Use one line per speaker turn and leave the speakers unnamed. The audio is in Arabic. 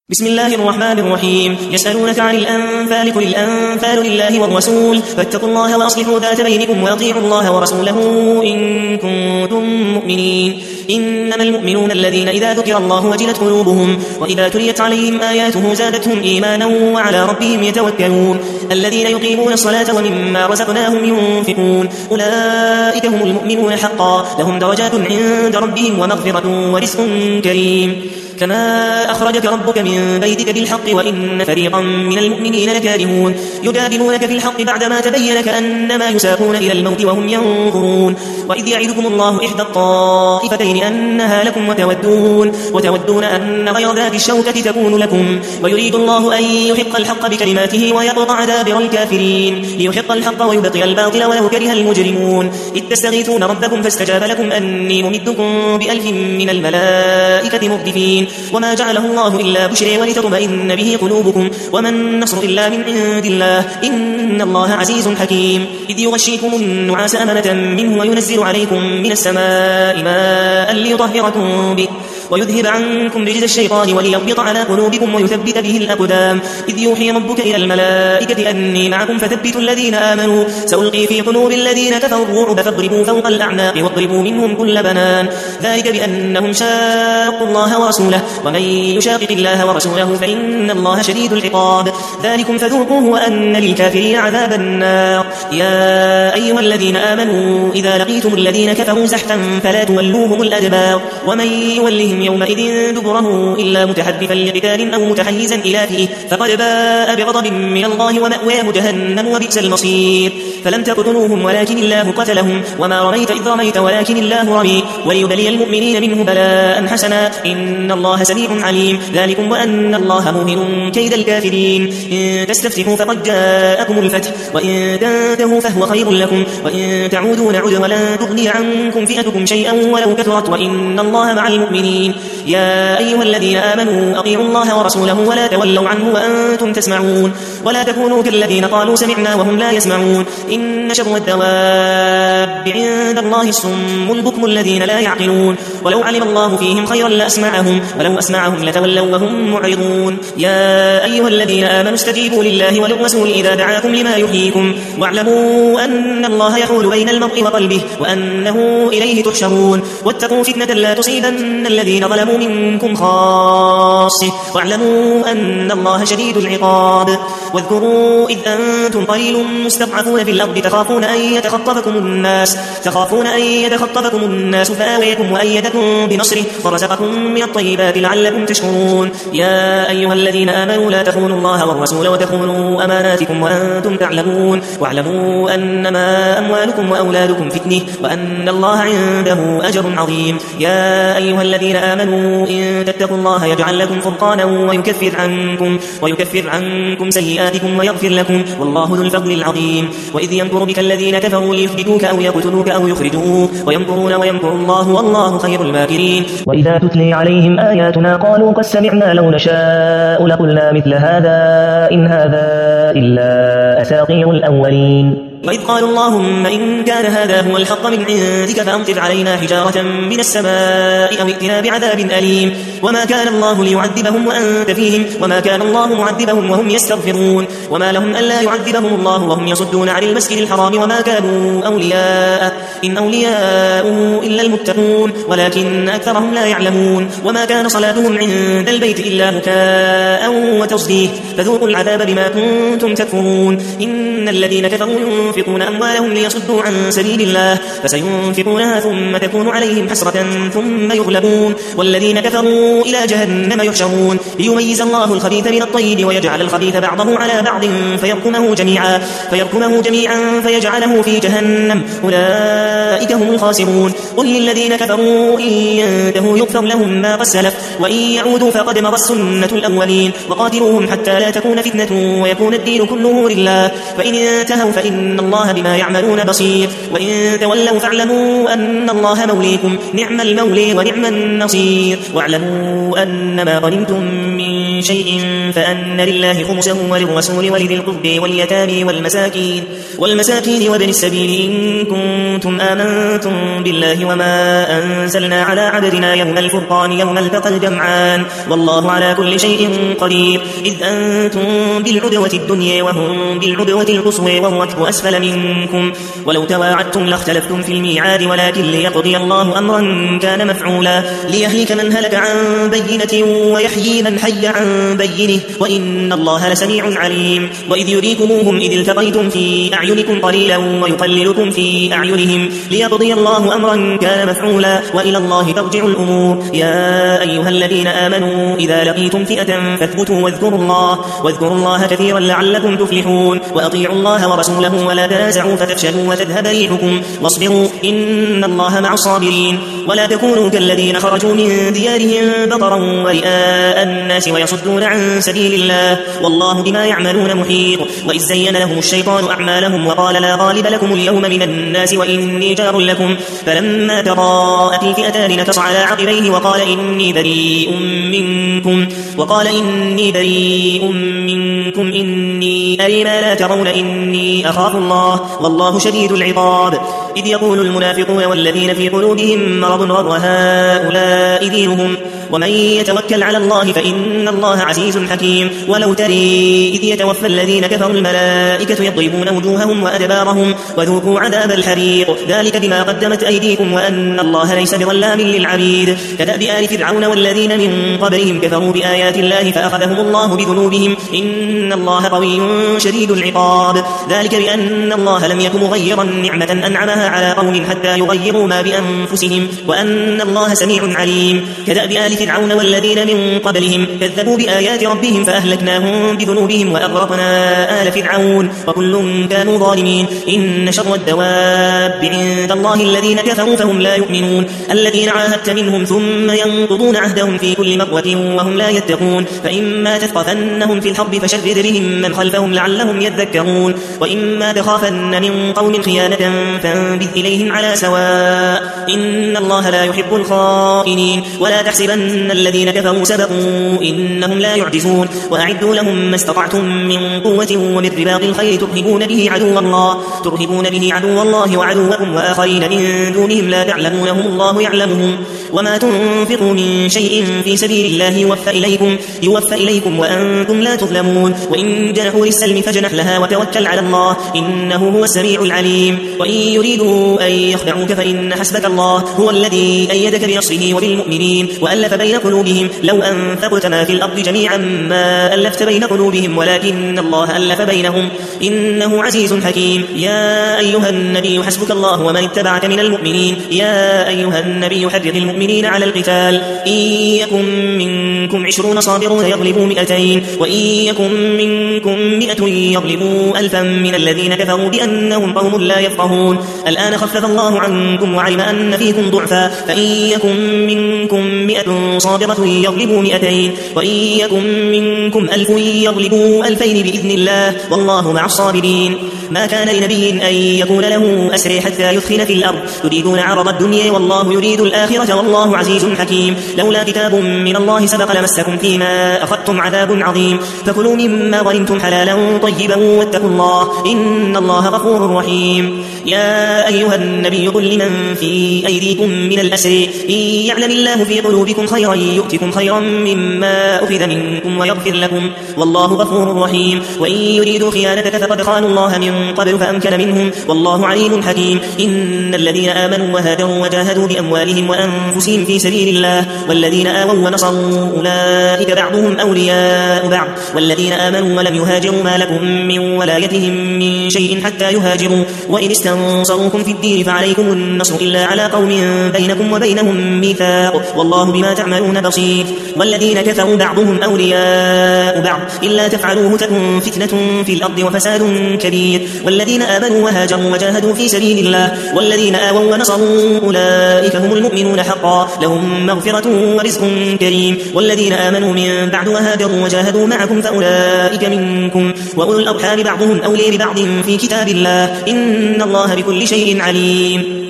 بسم الله الرحمن الرحيم. يسألونك عن الأنفال، قل الأنفال لله والرسول، فاتقوا الله وأصلحوا ذات بينكم وأطيعوا الله ورسوله إن كنتم مؤمنين. إنما المؤمنون الذين إذا ذكر الله وجلت قلوبهم وإذا تليت عليهم آياته زادتهم إيمانا وعلى ربهم يتوكلون. الذين يقيمون الصلاة ومما رزقناهم ينفقون أولئك هم المؤمنون حقا، لهم درجات عند ربهم ومغفرة ورزق كريم. كما أخرجك ربك من بيتك بالحق وإن فريقا من المؤمنين لكارهون. يجادلونك في الحق بعدما تبين كأنما يساقون إلى الموت وهم ينظرون. وإذ يعدكم الله إحدى الطائفتين أنها لكم وتودون أن غير ذات الشوكة تكون لكم، ويريد الله أن يحق الحق بكلماته ويقطع دابر الكافرين ليحق الحق ويبطل الباطل ولو كره المجرمون. إذ تستغيثون ربكم فاستجاب لكم أني ممدكم ب1000 من الملائكة مردفين. وما جعله الله إلا بشرى ولتطمئن به قلوبكم، وما النصر إلا من عند الله إن الله عزيز حكيم. إذ يغشيكم النعاس أمنة منه وينزل عليكم من السماء ماء ليطهركم به ويذهب عنكم رجز الشيطان وليربط على قلوبكم ويثبت به الأقدام. إذ يوحي ربك إلى الملائكة أني معكم فثبتوا الذين آمنوا سألقي في قلوب الذين كفروا الرعب فاضربوا فوق الأعناق واضربوا منهم كل بنان. ذلك بأنهم شاقوا الله ورسوله، ومن يشاقق الله ورسوله فإن الله شديد العقاب. ذلكم فذوقوه وأن للكافرين عذاب النار. يا أيها الذين آمنوا إذا لقيتم الذين كفروا زحفا فلا تولوهم الأدبار، ومن يولهم يومئذ دبره إلا متحرفا لقتال أو متحيزا إلى فئة فقد باء بغضب من الله ومأواه جهنم وبئس المصير. فلم تقتلوهم ولكن الله قتلهم وما رميت إذ رميت ولكن الله رمي وليبلي المؤمنين منه بلاء حسنا إن الله سميع عليم. ذلكم وأن الله موهن كيد الكافرين. إن تستفتحوا فقد جاءكم الفتح وإن تنتهوا فهو خير لكم وإن تعودوا نعد ولن تغني عنكم فئتكم شيئا ولو كثرت وإن الله مع المؤمنين. يا أيها الذين آمنوا أطيعوا الله ورسوله ولا تولوا عنه وأنتم تسمعون ولا تكونوا كالذين قالوا سمعنا وهم لا يسمعون. إن شر الدواب عند الله الصم البكم الذين لا يعقلون. ولو علم الله فيهم خيرا لأسمعهم ولو أسمعهم لتولوا وهم معرضون. يا أيها الذين آمنوا استجيبوا لله وللرسول إذا دعاكم لما يحييكم واعلموا أن الله يحول بين المرء وقلبه وأنه إليه تحشرون. واتقوا فتنة لا تصيبن الذين ظلموا منكم خاصة واعلموا أن الله شديد العقاب. واذكروا إذ أنتم قليل مستضعفون في الأرض تخافون أن يتخطفكم الناس فآويكم وأيدكم بنصره ورزقكم من الطيبات لعلكم تشكرون. يا أيها الذين آمنوا لا تخونوا الله والرسول وتخونوا أماناتكم وأنتم تعلمون واعلموا أنما أموالكم وأولادكم فتنة وأن الله عنده أجر عظيم. يا أيها الذين آمنوا إن تتقوا الله يجعل لكم فرقانا ويكفر عنكم سيئاتكم ويغفر لكم والله ذو الفضل العظيم. وإذ يمكر بك الذين كفروا ليثبتوك أو يقتلوك أو يخرجوك ويمكرون ويمكر الله والله خير الماكرين.
وإذا تتلي عليهم آياتنا قالوا قد سمعنا لو نشاء لقلنا مثل هذا إن هذا إلا أساطير الأولين.
وإذ قالوا اللهم إن كان هذا هو الحق من عندك فأمطر علينا حجارة من السماء أو ائتنا بعذاب أليم. وما كان الله ليعذبهم وأنت فيهم وما كان الله معذبهم وهم يستغفرون. وما لهم ألا يعذبهم الله وهم يصدون عن المسجد الحرام وما كانوا أولياء إن أولياءه إلا المتقون ولكن أكثرهم لا يعلمون. وما كان صلاتهم عند البيت إلا بكاء وتصديه فذوقوا العذاب بما كنتم تكفرون. إن الذين كفروا ينفقون أموالهم ليصدوا عن سبيل الله فسينفقونها ثم تكون عليهم حسرة ثم يغلبون والذين كفروا إلى جهنم يحشرون ليميز الله الخبيث من الطيب ويجعل الخبيث بعضه على بعض فيركمه جميعا فيجعله في جهنم أولئك هم الخاسرون. قل للذين كفروا إن ينتهوا يغفر لهم ما قد سلف وإن يعودوا فقد مضت سنة الأولين وقاتلوهم حتى لا تكون فتنة ويكون الدين كله لله فإن انتهوا فإن الله بما يعملون بصير. وإن تولوا فاعلموا أن الله موليكم نعم المولي ونعم النصير. واعلموا أن ما غنمتم من شيء فأن لله خمسه وللرسول ولذي القرب واليتامى والمساكين وابن السبيل إن كنتم آمنتم بالله وما أنزلنا على عبدنا يوم الفرقان يوم التقى الجمعان والله على كل شيء قدير إذ أنتم بالعدوة الدنيا وهم بالعدوة القصوى والركب أسفل منكم ولو تواعدتم لاختلفتم في الميعاد ولكن ليقضي الله أمرا كان مفعولا ليهلك من هلك عن بينة ويحيي من حي عن بينه وإن الله لسميع عليم وإذ يريكموهم إذ التقيتم في أعينكم قليلا ويقللكم في أعينهم ليقضي الله أمرا كان مفعولا وإلى الله ترجع الأمور يا أيها الذين آمنوا إذا لقيتم فئة فاثبتوا واذكروا الله كثيرا لعلكم تفلحون وأطيعوا الله ورسوله ولا تنازعوا فتفشلوا وتذهب ريحكم واصبروا إن الله مع الصابرين ولا تكونوا كالذين خرجوا من ديارهم بطرا ورئاء الناس ويصدون عن سبيل الله والله بما يعملون محيط وإذ زين لهم الشيطان أعمالهم وقال لا غالب لكم اليوم من الناس وإني جار لكم فلما تراءت الفئتان نكص على عقبيه وقال إني بريء منكم إني أري ما لا ترون إني أخاف الله والله شديد العقاب إذ يقول المنافقون والذين في قلوبهم مرض غر هؤلاء دينهم ومن يتوكل على الله فإن الله عزيز حكيم ولو تري إذ يتوفى الذين كفروا الملائكة يضربون وجوههم وأدبارهم وذوقوا عذاب الحريق ذلك بما قدمت أيديكم وأن الله ليس بظلام للعبيد كدأب آل فرعون والذين من قبلهم كفروا بآيات الله فأخذهم الله بذنوبهم إن الله قوي شديد العقاب ذلك بأن الله لم يكن مغيرا نعمة أنعمها على قوم حتى يغيروا ما بأنفسهم وأن الله سميع عليم كدأب آل فرعون والذين من قبلهم كذبوا بآيات ربهم فأهلكناهم بذنوبهم وأغرقنا آل فرعون وكل كانوا ظالمين إن شر الدواب عند الله الذين كفروا فهم لا يؤمنون الذين عاهدت منهم ثم ينقضون عهدهم في كل مرة وهم لا يتقون فإما تثقفنهم في الحرب فشرد بهم من خلفهم لعلهم يذكرون وإما تخافن من قوم خيانة فانبذ إليهم على سواء إن الله لا يحب الخائنين ولا تحسبن الذين كفروا سبقوا إنهم لا يعجزون وأعدوا لهم ما استطعتم من قوة ومن رباط الخيل ترهبون به عدو الله وعدوكم وآخرين من دونهم لا تعلمونهم الله يعلمهم وما تنفقوا من شيء في سبيل الله يوفى إليكم وأنتم لا تظلمون وإن جنحوا للسلم فاجنح لها وتوكل على الله إنه هو السميع العليم وإن يريدوا أن يخدعوك فإن حسبك الله هو الذي أيدك بنصره وبالمؤمنين وألف بين قلوبهم لو أنفقت ما في الأرض جميعا ما ألفت بين قلوبهم ولكن الله ألف بينهم إنه عزيز حكيم يا أيها النبي حسبك الله ومن اتبعك من المؤمنين يا أيها النبي حرض المؤمنين على القتال إن يكن منكم 20 صابرون يغلبوا 200 وإن يكن منكم 100 يغلبوا 1000 من الذين كفروا بأنهم قوم لا يفقهون الآن خفف الله عنكم وعلم أن فيكم ضعفا فإن يكن منكم 100 صابرة يغلبوا 200 وإن يكن منكم 1000 يغلبوا 2000 بإذن الله والله مع الصابرين ما كان لنبي أن يكون له أسر حتى يثخن في الأرض تريدون عرض الدنيا والله يريد الآخرة والله عزيز حكيم لولا كتاب من الله سبق لمسكم فيما أخذتم عذاب عظيم فكلوا مما غنمتم حلالا طيبا واتقوا الله إن الله غفور رحيم يا أيها النبي قل لمن في أيديكم من الأسر إن يعلم الله في قلوبكم خيرا يؤتكم خيرا مما أخذ منكم ويغفر لكم والله غفور رحيم وإن يريدوا خيانتك فقد خانوا الله من قبل فأمكن منهم والله عليم حكيم إن الذين آمنوا وهاجروا وجاهدوا بأموالهم وأنفسهم في سبيل الله والذين آووا ونصروا أولئك بعضهم أولياء بعض والذين آمنوا ولم يهاجروا ما لكم من ولايتهم من شيء حتى يهاجروا وإن استنصروكم في الدين فعليكم النصر إلا على قوم بينكم وبينهم ميثاق والله بما تعملون بصير والذين كفروا بعضهم أولياء بعض إلا تفعلوه تكن فتنة في الأرض وفساد كبير والذين آمنوا وهاجروا وجاهدوا في سبيل الله والذين آووا ونصروا أولئك هم المؤمنون حقا لهم مغفرة ورزق كريم والذين آمنوا من بعد وهاجروا وجاهدوا معكم فأولئك منكم وأولو الأرحام بعضهم أولي ببعض في كتاب الله إن الله بكل شيء عليم